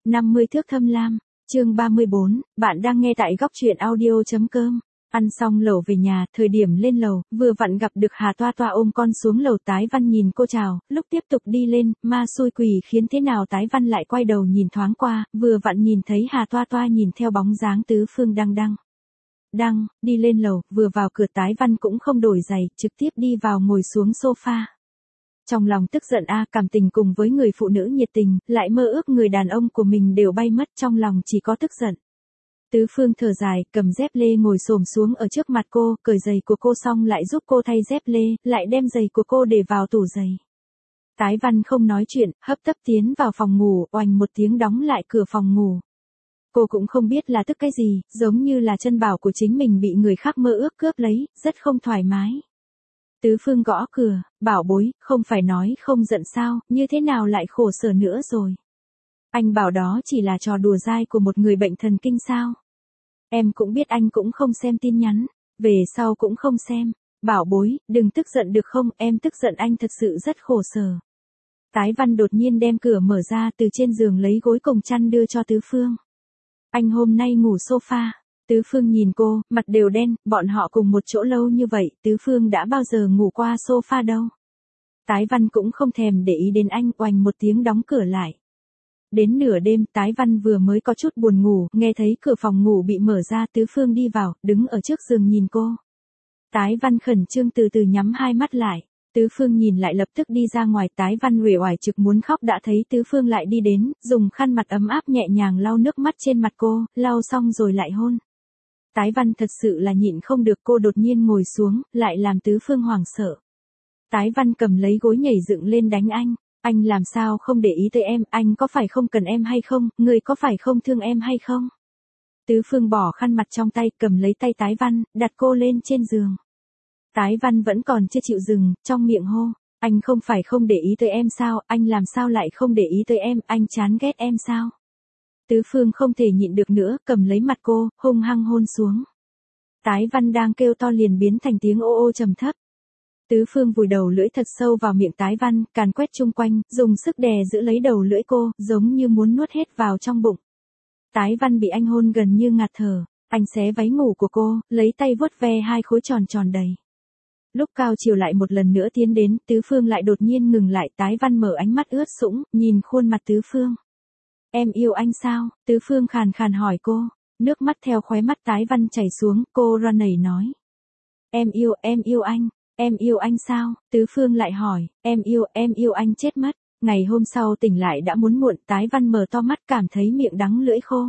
50 thước thâm lam, chương 34, bạn đang nghe tại góc truyện audio.com. Ăn xong lẩu về nhà, thời điểm lên lầu, vừa vặn gặp được Hà Toa Toa ôm con xuống lầu. Tái Văn nhìn cô chào, lúc tiếp tục đi lên, ma xui quỷ khiến thế nào Tái Văn lại quay đầu nhìn thoáng qua, vừa vặn nhìn thấy Hà Toa Toa nhìn theo bóng dáng Tứ Phương đang đi lên lầu, vừa vào cửa Tái Văn cũng không đổi giày, trực tiếp đi vào ngồi xuống sofa. Trong lòng tức giận cảm tình cùng với người phụ nữ nhiệt tình, lại mơ ước người đàn ông của mình đều bay mất, trong lòng chỉ có tức giận. Tứ Phương thở dài, cầm dép lê ngồi xổm xuống ở trước mặt cô, cởi giày của cô xong lại giúp cô thay dép lê, lại đem giày của cô để vào tủ giày. Tái Văn không nói chuyện, hấp tấp tiến vào phòng ngủ, oành một tiếng đóng lại cửa phòng ngủ. Cô cũng không biết là tức cái gì, giống như là chân bảo của chính mình bị người khác mơ ước cướp lấy, rất không thoải mái. Tứ Phương gõ cửa, bảo bối, không phải nói không giận sao, như thế nào lại khổ sở nữa rồi. Anh bảo đó chỉ là trò đùa dai của một người bệnh thần kinh sao. Em cũng biết anh cũng không xem tin nhắn, về sau cũng không xem. Bảo bối, đừng tức giận được không, em tức giận anh thật sự rất khổ sở. Tái Văn đột nhiên đem cửa mở ra, từ trên giường lấy gối cùng chăn đưa cho Tứ Phương. Anh hôm nay ngủ sofa. Tứ Phương nhìn cô, mặt đều đen, bọn họ cùng một chỗ lâu như vậy, Tứ Phương đã bao giờ ngủ qua sofa đâu. Tái Văn cũng không thèm để ý đến anh, oành một tiếng đóng cửa lại. Đến nửa đêm, Tái Văn vừa mới có chút buồn ngủ, nghe thấy cửa phòng ngủ bị mở ra, Tứ Phương đi vào, đứng ở trước giường nhìn cô. Tái Văn khẩn trương từ từ nhắm hai mắt lại. Tứ Phương nhìn lại lập tức đi ra ngoài. Tái Văn uể oải trực muốn khóc đã thấy Tứ Phương lại đi đến, dùng khăn mặt ấm áp nhẹ nhàng lau nước mắt trên mặt cô, lau xong rồi lại hôn. Tái Văn thật sự là nhịn không được, cô đột nhiên ngồi xuống, lại làm Tứ Phương hoảng sợ. Tái Văn cầm lấy gối nhảy dựng lên đánh anh. Anh làm sao không để ý tới em, anh có phải không cần em hay không, người có phải không thương em hay không? Tứ Phương bỏ khăn mặt trong tay, cầm lấy tay Tái Văn, đặt cô lên trên giường. Tái Văn vẫn còn chưa chịu dừng, trong miệng hô, anh không phải không để ý tới em sao, anh làm sao lại không để ý tới em, anh chán ghét em sao? Tứ Phương không thể nhịn được nữa, cầm lấy mặt cô, hung hăng hôn xuống. Tái Văn đang kêu to liền biến thành tiếng ô ô trầm thấp. Tứ Phương vùi đầu lưỡi thật sâu vào miệng Tái Văn, càn quét chung quanh, dùng sức đè giữ lấy đầu lưỡi cô, giống như muốn nuốt hết vào trong bụng. Tái Văn bị anh hôn gần như ngạt thở, anh xé váy ngủ của cô, lấy tay vuốt ve hai khối tròn tròn đầy. Lúc cao chiều lại một lần nữa tiến đến, Tứ Phương lại đột nhiên ngừng lại. Tái Văn mở ánh mắt ướt sũng, nhìn khuôn mặt Tứ Phương. Em yêu anh sao? Tứ Phương khàn khàn hỏi cô, nước mắt theo khóe mắt Tái Văn chảy xuống, cô run rẩy nói. Em yêu anh. Em yêu anh sao? Tứ Phương lại hỏi, em yêu anh chết mất. Ngày hôm sau tỉnh lại đã muốn muộn, Tái Văn mở to mắt cảm thấy miệng đắng lưỡi khô.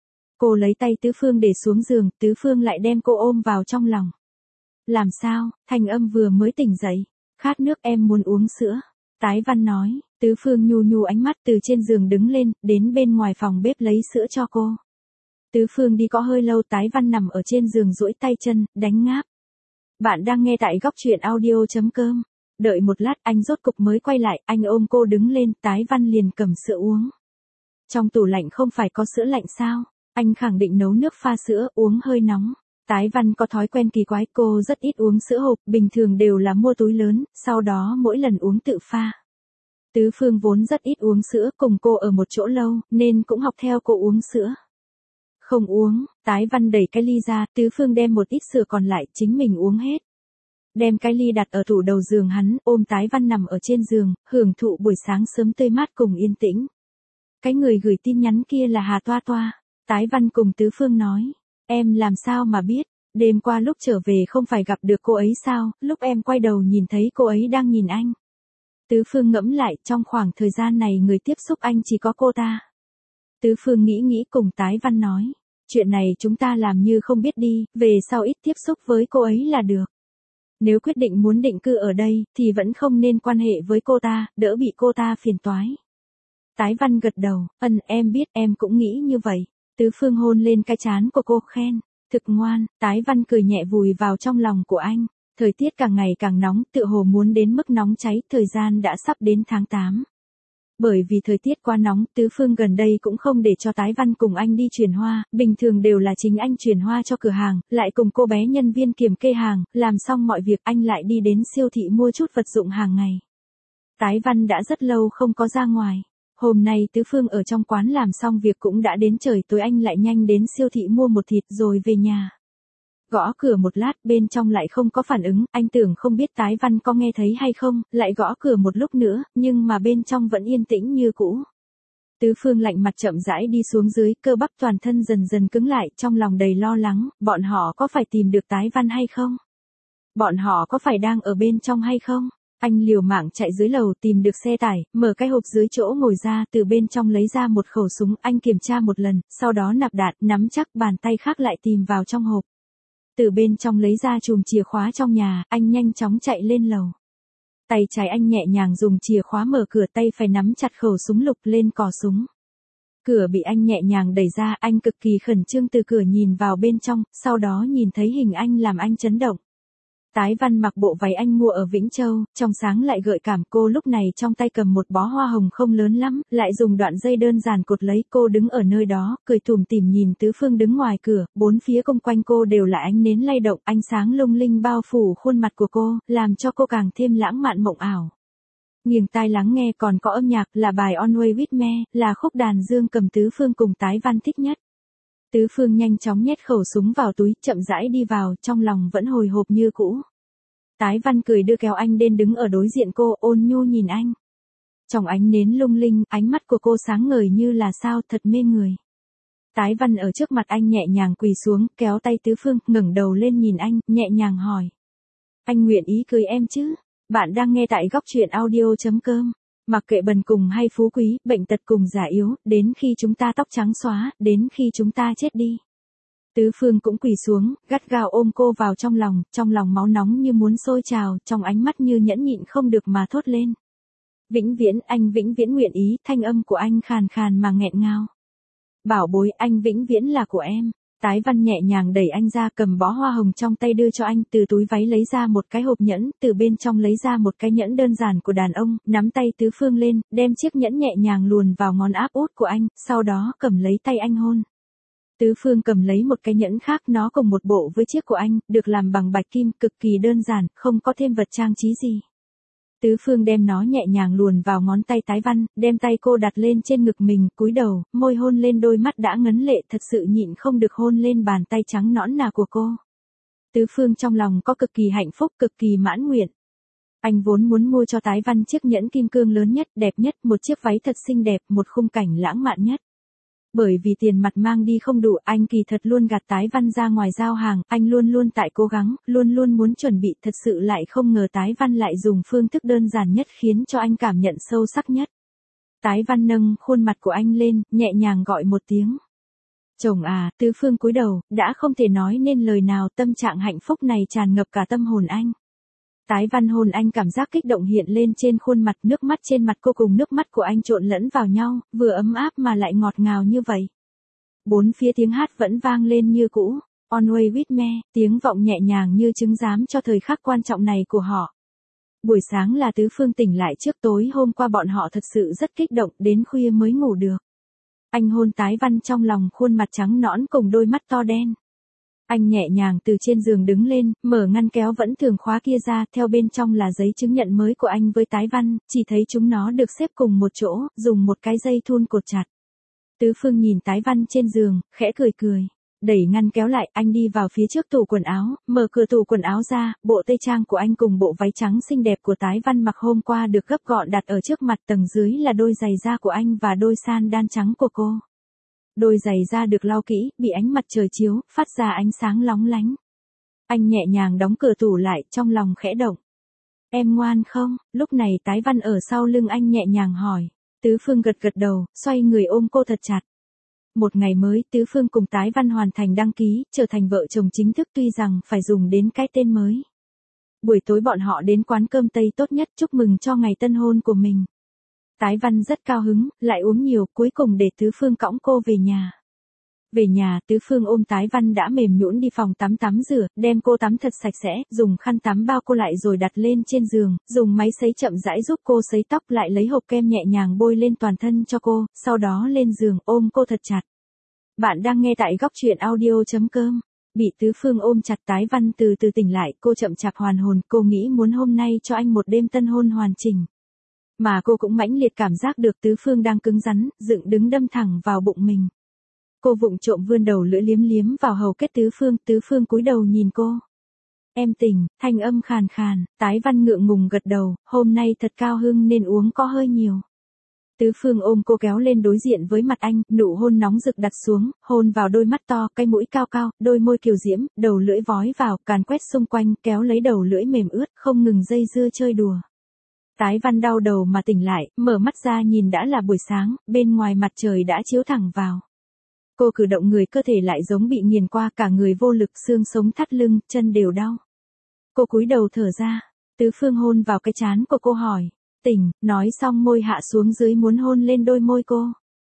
Cô lấy tay Tứ Phương để xuống giường, Tứ Phương lại đem cô ôm vào trong lòng. Làm sao? Thanh âm vừa mới tỉnh dậy. Khát nước, em muốn uống sữa. Tái Văn nói. Tứ Phương nhu nhu ánh mắt từ trên giường đứng lên, đến bên ngoài phòng bếp lấy sữa cho cô. Tứ Phương đi có hơi lâu. Tái Văn nằm ở trên giường duỗi tay chân, đánh ngáp. Bạn đang nghe tại góc truyện audio.com. Đợi một lát anh rốt cục mới quay lại, anh ôm cô đứng lên, Tái Văn liền cầm sữa uống. Trong tủ lạnh không phải có sữa lạnh sao? Anh khẳng định nấu nước pha sữa, uống hơi nóng. Tái Văn có thói quen kỳ quái, cô rất ít uống sữa hộp, bình thường đều là mua túi lớn, sau đó mỗi lần uống tự pha. Tứ Phương vốn rất ít uống sữa, cùng cô ở một chỗ lâu, nên cũng học theo cô uống sữa. Không uống, Tái Văn đẩy cái ly ra, Tứ Phương đem một ít sữa còn lại, chính mình uống hết. Đem cái ly đặt ở tủ đầu giường hắn, ôm Tái Văn nằm ở trên giường, hưởng thụ buổi sáng sớm tươi mát cùng yên tĩnh. Cái người gửi tin nhắn kia là Hà Toa Toa. Tái Văn cùng Tứ Phương nói, em làm sao mà biết, đêm qua lúc trở về không phải gặp được cô ấy sao, lúc em quay đầu nhìn thấy cô ấy đang nhìn anh. Tứ Phương ngẫm lại, trong khoảng thời gian này người tiếp xúc anh chỉ có cô ta. Tứ Phương nghĩ cùng Tái Văn nói, chuyện này chúng ta làm như không biết đi, về sau ít tiếp xúc với cô ấy là được. Nếu quyết định muốn định cư ở đây, thì vẫn không nên quan hệ với cô ta, đỡ bị cô ta phiền toái. Tái Văn gật đầu, em biết, em cũng nghĩ như vậy. Tứ Phương hôn lên cái trán của cô khen, thực ngoan. Tái Văn cười nhẹ vùi vào trong lòng của anh. Thời tiết càng ngày càng nóng, tựa hồ muốn đến mức nóng cháy, thời gian đã sắp đến tháng 8. Bởi vì thời tiết quá nóng, Tứ Phương gần đây cũng không để cho Tái Văn cùng anh đi chuyển hoa, bình thường đều là chính anh chuyển hoa cho cửa hàng, lại cùng cô bé nhân viên kiểm kê hàng, làm xong mọi việc anh lại đi đến siêu thị mua chút vật dụng hàng ngày. Tái Văn đã rất lâu không có ra ngoài. Hôm nay Tứ Phương ở trong quán làm xong việc cũng đã đến trời tối, anh lại nhanh đến siêu thị mua một thịt rồi về nhà. Gõ cửa một lát, bên trong lại không có phản ứng, anh tưởng không biết Tái Văn có nghe thấy hay không, lại gõ cửa một lúc nữa, nhưng mà bên trong vẫn yên tĩnh như cũ. Tứ Phương lạnh mặt chậm rãi đi xuống dưới, cơ bắp toàn thân dần dần cứng lại, trong lòng đầy lo lắng, bọn họ có phải tìm được Tái Văn hay không? Bọn họ có phải đang ở bên trong hay không? Anh liều mạng chạy dưới lầu tìm được xe tải, mở cái hộp dưới chỗ ngồi ra, từ bên trong lấy ra một khẩu súng, anh kiểm tra một lần, sau đó nạp đạn, nắm chắc bàn tay khác lại tìm vào trong hộp. Từ bên trong lấy ra chùm chìa khóa trong nhà, anh nhanh chóng chạy lên lầu. Tay trái anh nhẹ nhàng dùng chìa khóa mở cửa, tay phải nắm chặt khẩu súng lục lên cò súng. Cửa bị anh nhẹ nhàng đẩy ra, anh cực kỳ khẩn trương từ cửa nhìn vào bên trong, sau đó nhìn thấy hình anh làm anh chấn động. Tái Văn mặc bộ váy anh mua ở Vĩnh Châu, trong sáng lại gợi cảm, cô lúc này trong tay cầm một bó hoa hồng không lớn lắm, lại dùng đoạn dây đơn giản cột lấy, cô đứng ở nơi đó, cười tủm tỉm nhìn Tứ Phương đứng ngoài cửa, bốn phía xung quanh cô đều là ánh nến lay động, ánh sáng lung linh bao phủ khuôn mặt của cô, làm cho cô càng thêm lãng mạn mộng ảo. Nghiêng tai lắng nghe còn có âm nhạc, là bài On Way With Me, là khúc đàn dương cầm Tứ Phương cùng Tái Văn thích nhất. Tứ Phương nhanh chóng nhét khẩu súng vào túi, chậm rãi đi vào, trong lòng vẫn hồi hộp như cũ. Tái Văn cười đưa kéo anh đến đứng ở đối diện cô, ôn nhu nhìn anh. Trong ánh nến lung linh, ánh mắt của cô sáng ngời như là sao, thật mê người. Tái Văn ở trước mặt anh nhẹ nhàng quỳ xuống, kéo tay Tứ Phương, ngẩng đầu lên nhìn anh, nhẹ nhàng hỏi. Anh nguyện ý cưới em chứ? Bạn đang nghe tại góc truyện audio.com. Mặc kệ bần cùng hay phú quý, bệnh tật cùng già yếu, đến khi chúng ta tóc trắng xóa, đến khi chúng ta chết đi. Tứ Phương cũng quỳ xuống, gắt gao ôm cô vào trong lòng máu nóng như muốn sôi trào, trong ánh mắt như nhẫn nhịn không được mà thốt lên. Vĩnh viễn, anh vĩnh viễn nguyện ý, thanh âm của anh khàn khàn mà nghẹn ngào. Bảo bối, anh vĩnh viễn là của em. Tái Văn nhẹ nhàng đẩy anh ra, cầm bó hoa hồng trong tay đưa cho anh, từ túi váy lấy ra một cái hộp nhẫn, từ bên trong lấy ra một cái nhẫn đơn giản của đàn ông, nắm tay Tứ Phương lên, đem chiếc nhẫn nhẹ nhàng luồn vào ngón áp út của anh, sau đó cầm lấy tay anh hôn. Tứ Phương cầm lấy một cái nhẫn khác, nó cùng một bộ với chiếc của anh, được làm bằng bạch kim, cực kỳ đơn giản, không có thêm vật trang trí gì. Tứ Phương đem nó nhẹ nhàng luồn vào ngón tay Tái Văn, đem tay cô đặt lên trên ngực mình, cúi đầu, môi hôn lên đôi mắt đã ngấn lệ, thật sự nhịn không được hôn lên bàn tay trắng nõn nà của cô. Tứ Phương trong lòng có cực kỳ hạnh phúc, cực kỳ mãn nguyện. Anh vốn muốn mua cho Tái Văn chiếc nhẫn kim cương lớn nhất, đẹp nhất, một chiếc váy thật xinh đẹp, một khung cảnh lãng mạn nhất. Bởi vì tiền mặt mang đi không đủ, anh kỳ thật luôn gạt Tái Văn ra ngoài giao hàng, anh luôn luôn tại cố gắng, luôn luôn muốn chuẩn bị, thật sự lại không ngờ Tái Văn lại dùng phương thức đơn giản nhất khiến cho anh cảm nhận sâu sắc nhất. Tái Văn nâng khuôn mặt của anh lên, nhẹ nhàng gọi một tiếng. Chồng à, Tứ Phương cúi đầu, đã không thể nói nên lời nào, tâm trạng hạnh phúc này tràn ngập cả tâm hồn anh. Tái Văn hôn anh, cảm giác kích động hiện lên trên khuôn mặt, nước mắt trên mặt cô cùng nước mắt của anh trộn lẫn vào nhau, vừa ấm áp mà lại ngọt ngào như vậy. Bốn phía tiếng hát vẫn vang lên như cũ, On Way With Me, tiếng vọng nhẹ nhàng như chứng giám cho thời khắc quan trọng này của họ. Buổi sáng là Tứ Phương tỉnh lại, trước tối hôm qua bọn họ thật sự rất kích động, đến khuya mới ngủ được. Anh hôn Tái Văn trong lòng, khuôn mặt trắng nõn cùng đôi mắt to đen. Anh nhẹ nhàng từ trên giường đứng lên, mở ngăn kéo vẫn thường khóa kia ra, theo bên trong là giấy chứng nhận mới của anh với Tái Văn, chỉ thấy chúng nó được xếp cùng một chỗ, dùng một cái dây thun cột chặt. Tứ Phương nhìn Tái Văn trên giường, khẽ cười cười. Đẩy ngăn kéo lại, anh đi vào phía trước tủ quần áo, mở cửa tủ quần áo ra, bộ tây trang của anh cùng bộ váy trắng xinh đẹp của Tái Văn mặc hôm qua được gấp gọn đặt ở trước mặt, tầng dưới là đôi giày da của anh và đôi sandal trắng của cô. Đôi giày da được lau kỹ, bị ánh mặt trời chiếu, phát ra ánh sáng lóng lánh. Anh nhẹ nhàng đóng cửa tủ lại, trong lòng khẽ động. Em ngoan không? Lúc này Tái Văn ở sau lưng anh nhẹ nhàng hỏi. Tứ Phương gật gật đầu, xoay người ôm cô thật chặt. Một ngày mới, Tứ Phương cùng Tái Văn hoàn thành đăng ký, trở thành vợ chồng chính thức, tuy rằng phải dùng đến cái tên mới. Buổi tối bọn họ đến quán cơm Tây tốt nhất chúc mừng cho ngày tân hôn của mình. Tái Văn rất cao hứng, lại uống nhiều, cuối cùng để Tứ Phương cõng cô về nhà. Về nhà, Tứ Phương ôm Tái Văn đã mềm nhũn đi phòng tắm tắm rửa, đem cô tắm thật sạch sẽ, dùng khăn tắm bao cô lại rồi đặt lên trên giường, dùng máy sấy chậm rãi giúp cô sấy tóc, lại lấy hộp kem nhẹ nhàng bôi lên toàn thân cho cô, sau đó lên giường ôm cô thật chặt. Bạn đang nghe tại góc truyện audio.com. Bị Tứ Phương ôm chặt, Tái Văn từ từ tỉnh lại, cô chậm chạp hoàn hồn, cô nghĩ muốn hôm nay cho anh một đêm tân hôn hoàn chỉnh. Mà cô cũng mãnh liệt cảm giác được Tứ Phương đang cứng rắn, dựng đứng đâm thẳng vào bụng mình. Cô vụng trộm vươn đầu lưỡi liếm liếm vào hầu kết Tứ Phương cúi đầu nhìn cô. Em tỉnh, thanh âm khàn khàn, Tái Văn ngượng ngùng gật đầu, hôm nay thật cao hưng nên uống có hơi nhiều. Tứ Phương ôm cô kéo lên đối diện với mặt anh, nụ hôn nóng rực đặt xuống, hôn vào đôi mắt to, cái mũi cao cao, đôi môi kiều diễm, đầu lưỡi vói vào, càn quét xung quanh, kéo lấy đầu lưỡi mềm ướt, không ngừng dây dưa chơi đùa. Tái Văn đau đầu mà tỉnh lại, mở mắt ra nhìn đã là buổi sáng, bên ngoài mặt trời đã chiếu thẳng vào. Cô cử động người cơ thể lại giống bị nghiền qua, cả người vô lực, xương sống thắt lưng, chân đều đau. Cô cúi đầu thở ra, Tứ Phương hôn vào cái trán của cô hỏi. Tỉnh, nói xong môi hạ xuống dưới muốn hôn lên đôi môi cô.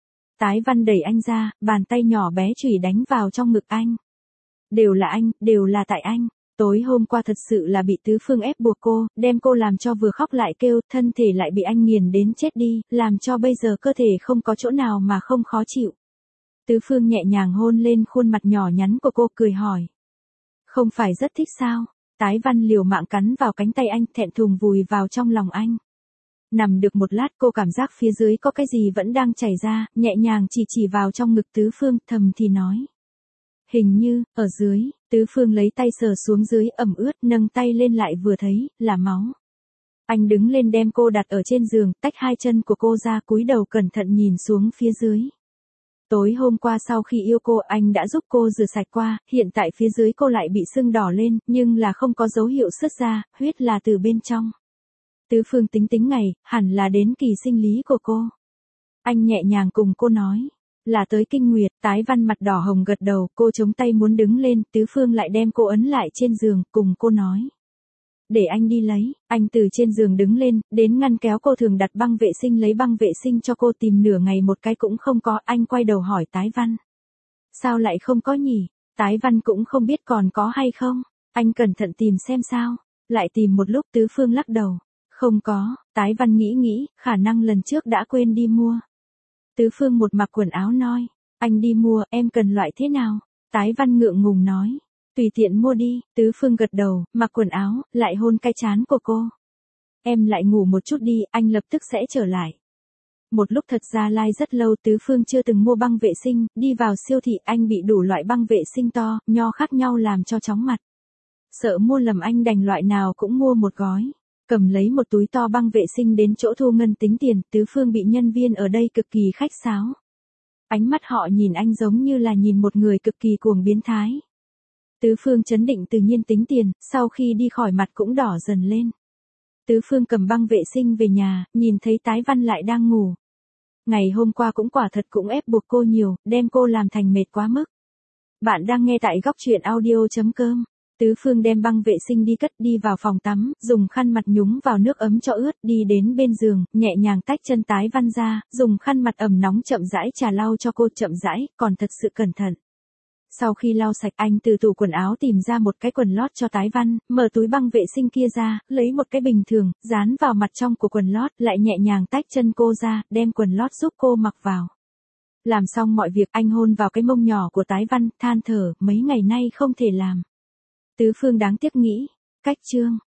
Tái Văn đẩy anh ra, bàn tay nhỏ bé chủy đánh vào trong ngực anh. Đều là anh, đều là tại anh. Tối hôm qua thật sự là bị Tứ Phương ép buộc cô, đem cô làm cho vừa khóc lại kêu, thân thể lại bị anh nghiền đến chết đi, làm cho bây giờ cơ thể không có chỗ nào mà không khó chịu. Tứ Phương nhẹ nhàng hôn lên khuôn mặt nhỏ nhắn của cô, cười hỏi. Không phải rất thích sao? Tái Văn liều mạng cắn vào cánh tay anh, thẹn thùng vùi vào trong lòng anh. Nằm được một lát cô cảm giác phía dưới có cái gì vẫn đang chảy ra, nhẹ nhàng chỉ vào trong ngực Tứ Phương, thầm thì nói. Hình như, ở dưới, Tứ Phương lấy tay sờ xuống dưới ẩm ướt, nâng tay lên lại vừa thấy, là máu. Anh đứng lên đem cô đặt ở trên giường, tách hai chân của cô ra, cúi đầu cẩn thận nhìn xuống phía dưới. Tối hôm qua sau khi yêu cô anh đã giúp cô rửa sạch qua, hiện tại phía dưới cô lại bị sưng đỏ lên, nhưng là không có dấu hiệu sứt ra, huyết là từ bên trong. Tứ Phương tính ngày, hẳn là đến kỳ sinh lý của cô. Anh nhẹ nhàng cùng cô nói, là tới kinh nguyệt. Tái Văn mặt đỏ hồng gật đầu, cô chống tay muốn đứng lên, Tứ Phương lại đem cô ấn lại trên giường, cùng cô nói. Để anh đi lấy. Anh từ trên giường đứng lên, đến ngăn kéo cô thường đặt băng vệ sinh lấy băng vệ sinh cho cô, tìm nửa ngày một cái cũng không có. Anh quay đầu hỏi Tái Văn. Sao lại không có nhỉ? Tái Văn cũng không biết còn có hay không. Anh cẩn thận tìm xem sao. Lại tìm một lúc, Tứ Phương lắc đầu. Không có. Tái Văn nghĩ, khả năng lần trước đã quên đi mua. Tứ Phương một mặc quần áo nói. Anh đi mua, em cần loại thế nào? Tái Văn ngượng ngùng nói. Tùy tiện mua đi. Tứ Phương gật đầu, mặc quần áo, lại hôn cái trán của cô. Em lại ngủ một chút đi, anh lập tức sẽ trở lại. Một lúc thật ra lai rất lâu Tứ Phương chưa từng mua băng vệ sinh, đi vào siêu thị anh bị đủ loại băng vệ sinh to, nho khác nhau làm cho chóng mặt. Sợ mua lầm anh đành loại nào cũng mua một gói. Cầm lấy một túi to băng vệ sinh đến chỗ thu ngân tính tiền, Tứ Phương bị nhân viên ở đây cực kỳ khách sáo. Ánh mắt họ nhìn anh giống như là nhìn một người cực kỳ cuồng biến thái. Tứ Phương trấn định tự nhiên tính tiền, sau khi đi khỏi mặt cũng đỏ dần lên. Tứ Phương cầm băng vệ sinh về nhà, nhìn thấy Tái Văn lại đang ngủ. Ngày hôm qua cũng quả thật cũng ép buộc cô nhiều, đem cô làm thành mệt quá mức. Bạn đang nghe tại góc truyện audio.com. Tứ Phương đem băng vệ sinh đi cất, đi vào phòng tắm, dùng khăn mặt nhúng vào nước ấm cho ướt, đi đến bên giường, nhẹ nhàng tách chân Tái Văn ra, dùng khăn mặt ẩm nóng chậm rãi trà lau cho cô, chậm rãi, còn thật sự cẩn thận. Sau khi lau sạch anh từ tủ quần áo tìm ra một cái quần lót cho Tái Văn, mở túi băng vệ sinh kia ra, lấy một cái bình thường, dán vào mặt trong của quần lót, lại nhẹ nhàng tách chân cô ra, đem quần lót giúp cô mặc vào. Làm xong mọi việc anh hôn vào cái mông nhỏ của Tái Văn, than thở, mấy ngày nay không thể làm. Tứ Phương đáng tiếc nghĩ, cách chương.